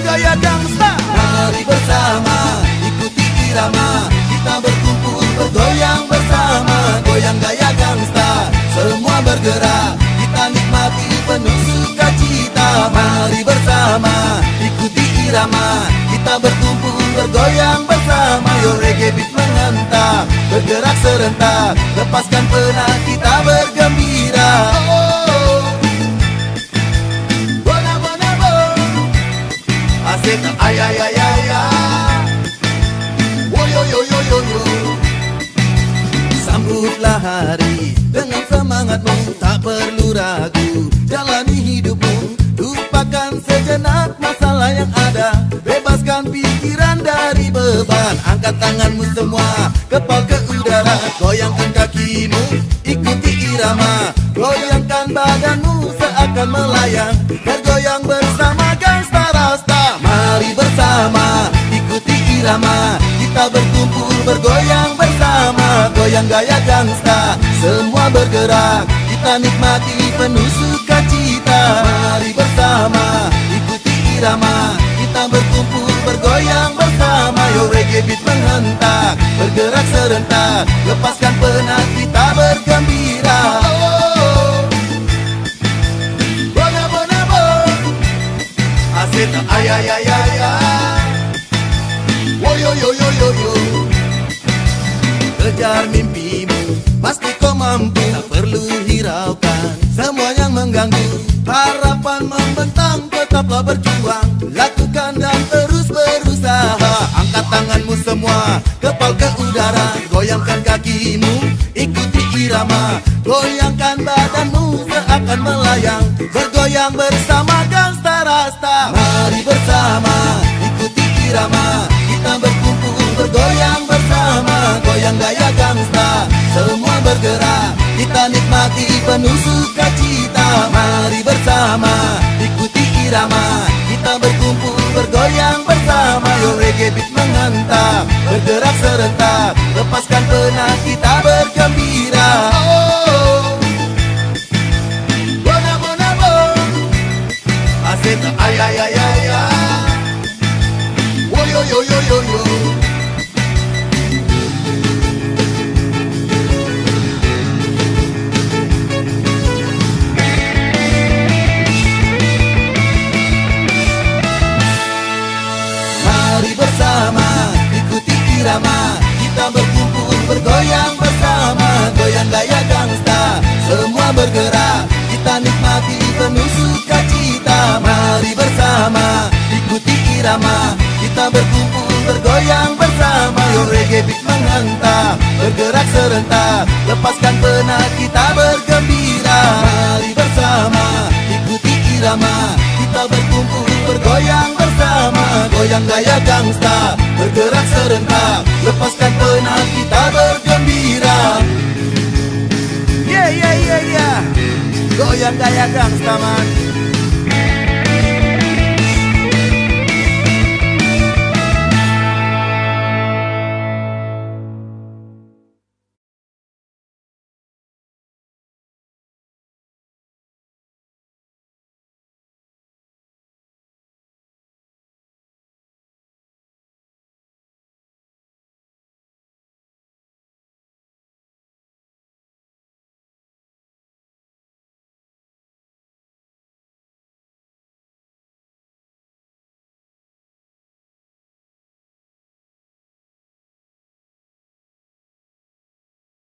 bergaya gangsta. Mari bersama ikuti irama, kita berkumpul bergoyang bersama. Goyang gaya gangsta, semua bergerak, kita nikmati penuh sukacita. Mari bersama ikuti irama, kita berkumpul bergoyang bersama. Yo reggae beat menghantam, bergerak serentak, lepaskan penat, kita bergembira. Asik ay ay ay ay ay. Wo yo yo yo yo yo. Sambutlah hari dengan semangatmu, tak perlu ragu, jalani hidupmu, lupakan sejenak masalah yang ada, bebaskan pikiran dari beban. Angkat tanganmu semua, kepal ke udara, goyangkan kakimu, ikuti irama, goyangkan badanmu seakan melayang, bergoyang bersama gangsta rasta. Mari bersama ikuti irama, kita berkumpul bergoyang bersama. Goyang gaya gangsta, semua bergerak, kita nikmati penuh sukacita. Mari bersama ikuti irama, kita berkumpul bergoyang bersama. Yo reggae beat menghentak, bergerak serentak, lepaskan penat, kita bergembira. Asik ay ay ay ay ay. Wo yo yo yo yo yo. Kejar mimpimu, pasti kau mampu, tak perlu hiraukan semua yang mengganggu. Harapan membentang, tetaplah berjuang, lakukan dan terus berusaha. Angkat tanganmu semua, kepal ke udara, goyangkan kakimu, ikuti irama, goyangkan badanmu seakan melayang, bergoyang bersama gangsta rasta. Mari bersama ikuti irama, kita berkumpul bergoyang bersama. Goyang gaya gangsta, semua bergerak, kita nikmati penuh sukacita. Mari bersama ikuti irama, kita berkumpul bergoyang bersama. Yo reggae beat menghantam, bergerak serentak, lepaskan penat, kita bergembira. Asik ay ay ay ay ay. Wo yo yo yo yo yo. Mari bersama ikuti irama, kita berkumpul bergoyang bersama. Goyang gaya gangsta, semua bergerak, kita nikmati penuh sukacita. Mari bersama ikuti irama, kita berkumpul bergoyang bersama. Yo reggae beat menghantam, bergerak serentak, lepaskan penat, kita bergembira. Mari bersama ikuti irama, kita berkumpul bergoyang bersama. Goyang gaya gangsta, bergerak serentak, lepaskan penat, kita bergembira. Yeah yeah yeah yeah. Goyang gaya gangsta man.